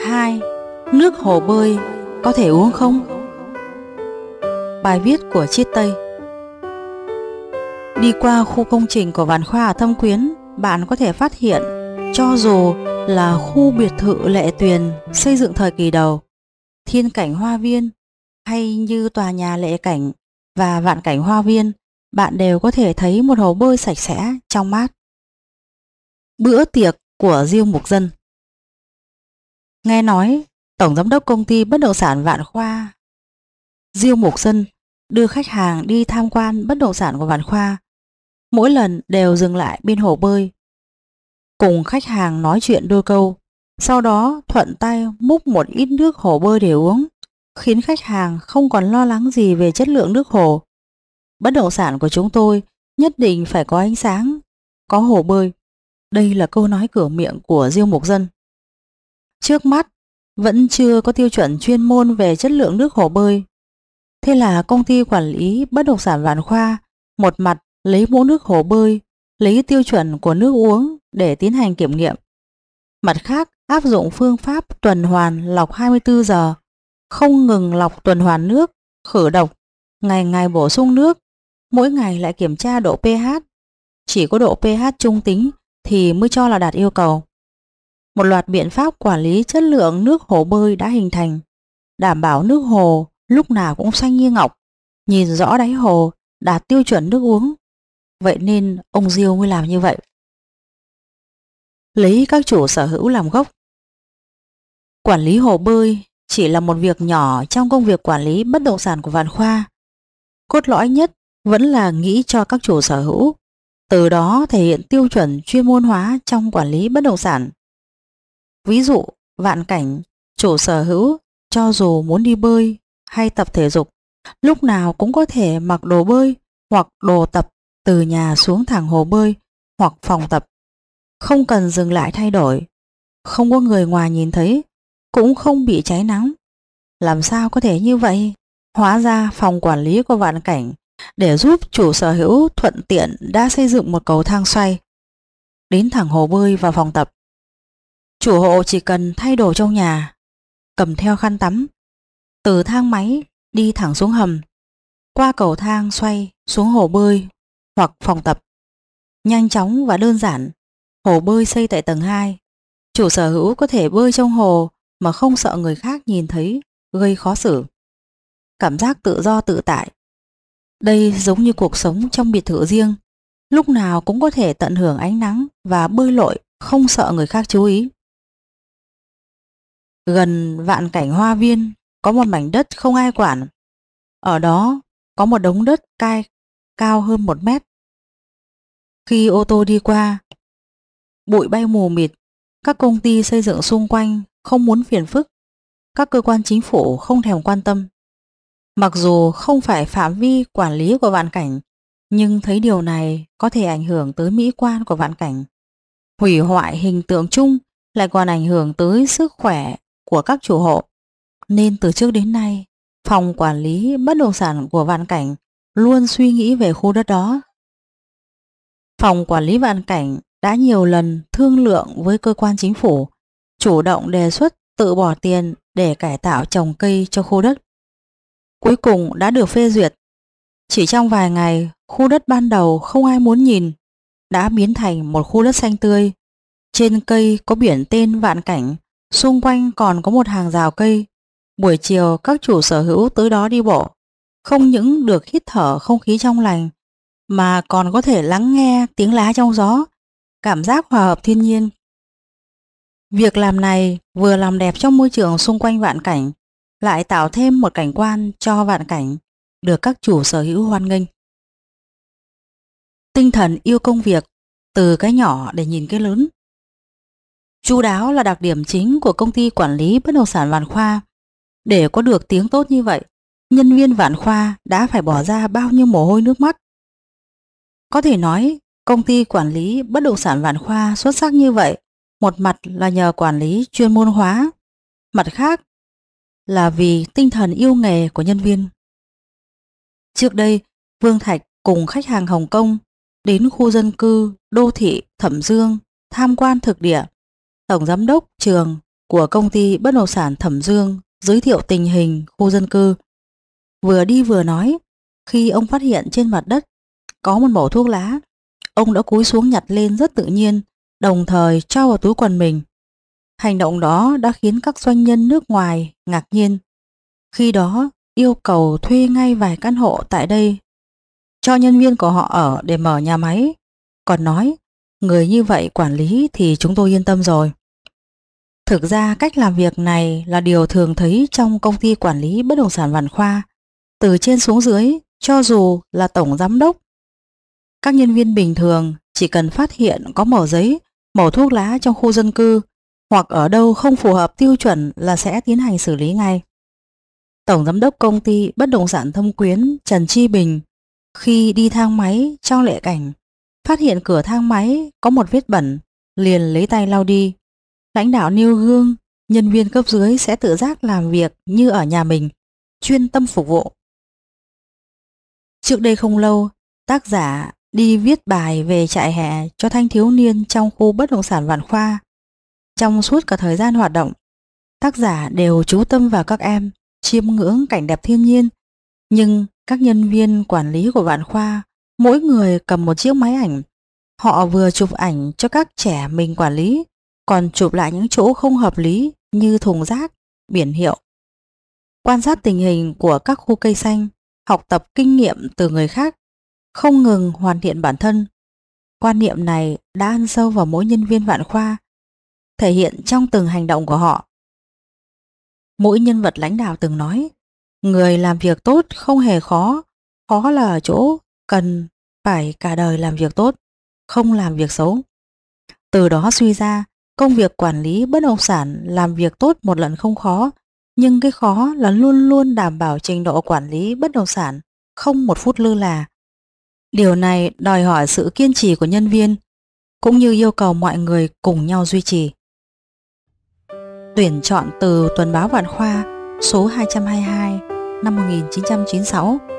2. Nước hồ bơi có thể uống không? Bài viết của Chiết Tây. Đi qua khu công trình của Vạn Khoa ở Thâm Quyến, bạn có thể phát hiện cho dù là khu biệt thự Lệ Tuyền xây dựng thời kỳ đầu, Thiên Cảnh Hoa Viên hay như tòa nhà Lệ Cảnh và Vạn Cảnh Hoa Viên, bạn đều có thể thấy một hồ bơi sạch sẽ, trong mát. Bữa tiệc của Diêu Mục Dân. Nghe nói Tổng Giám đốc Công ty Bất động sản Vạn Khoa Diêu Mục Dân đưa khách hàng đi tham quan bất động sản của Vạn Khoa, mỗi lần đều dừng lại bên hồ bơi, cùng khách hàng nói chuyện đôi câu, sau đó thuận tay múc một ít nước hồ bơi để uống, khiến khách hàng không còn lo lắng gì về chất lượng nước hồ. Bất động sản của chúng tôi nhất định phải có ánh sáng, có hồ bơi. Đây là câu nói cửa miệng của Diêu Mục Dân. Trước mắt vẫn chưa có tiêu chuẩn chuyên môn về chất lượng nước hồ bơi. Thế là công ty quản lý bất động sản Vạn Khoa một mặt lấy mẫu nước hồ bơi, lấy tiêu chuẩn của nước uống để tiến hành kiểm nghiệm, mặt khác áp dụng phương pháp tuần hoàn lọc 24 giờ, không ngừng lọc tuần hoàn nước, khử độc, ngày ngày bổ sung nước, mỗi ngày lại kiểm tra độ pH. Chỉ có độ pH trung tính thì mới cho là đạt yêu cầu. Một loạt biện pháp quản lý chất lượng nước hồ bơi đã hình thành, đảm bảo nước hồ lúc nào cũng xanh như ngọc, nhìn rõ đáy hồ, đạt tiêu chuẩn nước uống. Vậy nên ông Diêu mới làm như vậy. Lấy các chủ sở hữu làm gốc. Quản lý hồ bơi chỉ là một việc nhỏ trong công việc quản lý bất động sản của Vạn Khoa. Cốt lõi nhất vẫn là nghĩ cho các chủ sở hữu, từ đó thể hiện tiêu chuẩn chuyên môn hóa trong quản lý bất động sản. Ví dụ, Vạn Cảnh, chủ sở hữu cho dù muốn đi bơi hay tập thể dục, lúc nào cũng có thể mặc đồ bơi hoặc đồ tập từ nhà xuống thẳng hồ bơi hoặc phòng tập, không cần dừng lại thay đổi, không có người ngoài nhìn thấy, cũng không bị cháy nắng. Làm sao có thể như vậy? Hóa ra phòng quản lý của Vạn Cảnh để giúp chủ sở hữu thuận tiện đã xây dựng một cầu thang xoay đến thẳng hồ bơi và phòng tập. Chủ hộ chỉ cần thay đồ trong nhà, cầm theo khăn tắm, từ thang máy đi thẳng xuống hầm, qua cầu thang xoay xuống hồ bơi hoặc phòng tập. Nhanh chóng và đơn giản. Hồ bơi xây tại tầng 2. Chủ sở hữu có thể bơi trong hồ mà không sợ người khác nhìn thấy, gây khó xử. Cảm giác tự do tự tại. Đây giống như cuộc sống trong biệt thự riêng, lúc nào cũng có thể tận hưởng ánh nắng và bơi lội, không sợ người khác chú ý. Gần Vạn Cảnh Hoa Viên có một mảnh đất không ai quản. Ở đó có một đống đất cao hơn 1 mét. Khi ô tô đi qua, bụi bay mù mịt. Các công ty xây dựng xung quanh không muốn phiền phức, các cơ quan chính phủ không thèm quan tâm. Mặc dù không phải phạm vi quản lý của Vạn Cảnh, nhưng thấy điều này có thể ảnh hưởng tới mỹ quan của Vạn Cảnh, hủy hoại hình tượng chung, lại còn ảnh hưởng tới sức khỏe của các chủ hộ. Nên từ trước đến nay, phòng quản lý bất động sản của Vạn Cảnh luôn suy nghĩ về khu đất đó. Phòng quản lý Vạn Cảnh đã nhiều lần thương lượng với cơ quan chính phủ, chủ động đề xuất tự bỏ tiền để cải tạo trồng cây cho khu đất. Cuối cùng đã được phê duyệt. Chỉ trong vài ngày, khu đất ban đầu không ai muốn nhìn đã biến thành một khu đất xanh tươi. Trên cây có biển tên Vạn Cảnh, xung quanh còn có một hàng rào cây. Buổi chiều các chủ sở hữu tới đó đi bộ, không những được hít thở không khí trong lành, mà còn có thể lắng nghe tiếng lá trong gió, cảm giác hòa hợp thiên nhiên. Việc làm này vừa làm đẹp trong môi trường xung quanh Vạn Cảnh, lại tạo thêm một cảnh quan cho Vạn Cảnh, được các chủ sở hữu hoan nghênh. Tinh thần yêu công việc, từ cái nhỏ để nhìn cái lớn. Chu đáo là đặc điểm chính của công ty quản lý bất động sản Vạn Khoa. Để có được tiếng tốt như vậy, nhân viên Vạn Khoa đã phải bỏ ra bao nhiêu mồ hôi nước mắt. Có thể nói, công ty quản lý bất động sản Vạn Khoa xuất sắc như vậy, một mặt là nhờ quản lý chuyên môn hóa, mặt khác là vì tinh thần yêu nghề của nhân viên. Trước đây, Vương Thạch cùng khách hàng Hồng Kông đến khu dân cư đô thị Thẩm Dương tham quan thực địa. Tổng giám đốc trường của công ty bất động sản Thẩm Dương giới thiệu tình hình khu dân cư. Vừa đi vừa nói, khi ông phát hiện trên mặt đất có một mẩu thuốc lá, ông đã cúi xuống nhặt lên rất tự nhiên, đồng thời cho vào túi quần mình. Hành động đó đã khiến các doanh nhân nước ngoài ngạc nhiên. Khi đó, yêu cầu thuê ngay vài căn hộ tại đây cho nhân viên của họ ở để mở nhà máy. Còn nói, người như vậy quản lý thì chúng tôi yên tâm rồi. Thực ra cách làm việc này là điều thường thấy trong công ty quản lý bất động sản Vạn Khoa. Từ trên xuống dưới, cho dù là tổng giám đốc, các nhân viên bình thường chỉ cần phát hiện có mẩu giấy, mẩu thuốc lá trong khu dân cư hoặc ở đâu không phù hợp tiêu chuẩn là sẽ tiến hành xử lý ngay. Tổng giám đốc công ty bất động sản Thâm Quyến Trần Chi Bình khi đi thang máy trong lệ cảnh phát hiện cửa thang máy có một vết bẩn, liền lấy tay lau đi. Lãnh đạo nêu gương, nhân viên cấp dưới sẽ tự giác làm việc như ở nhà mình, chuyên tâm phục vụ. Trước đây không lâu, tác giả đi viết bài về trại hè cho thanh thiếu niên trong khu bất động sản Vạn Khoa. Trong suốt cả thời gian hoạt động, tác giả đều chú tâm vào các em, chiêm ngưỡng cảnh đẹp thiên nhiên. Nhưng các nhân viên quản lý của Vạn Khoa, mỗi người cầm một chiếc máy ảnh. Họ vừa chụp ảnh cho các trẻ mình quản lý, còn chụp lại những chỗ không hợp lý như thùng rác, biển hiệu. Quan sát tình hình của các khu cây xanh, học tập kinh nghiệm từ người khác, không ngừng hoàn thiện bản thân. Quan niệm này đã ăn sâu vào mỗi nhân viên Vạn Khoa, thể hiện trong từng hành động của họ. Mỗi nhân vật lãnh đạo từng nói, người làm việc tốt không hề khó, khó là ở chỗ cần phải cả đời làm việc tốt, không làm việc xấu. Từ đó suy ra, công việc quản lý bất động sản làm việc tốt một lần không khó, nhưng cái khó là luôn luôn đảm bảo trình độ quản lý bất động sản, không một phút lơ là. Điều này đòi hỏi sự kiên trì của nhân viên, cũng như yêu cầu mọi người cùng nhau duy trì. Tuyển chọn từ Tuần báo Vạn Khoa số 222 năm 1996.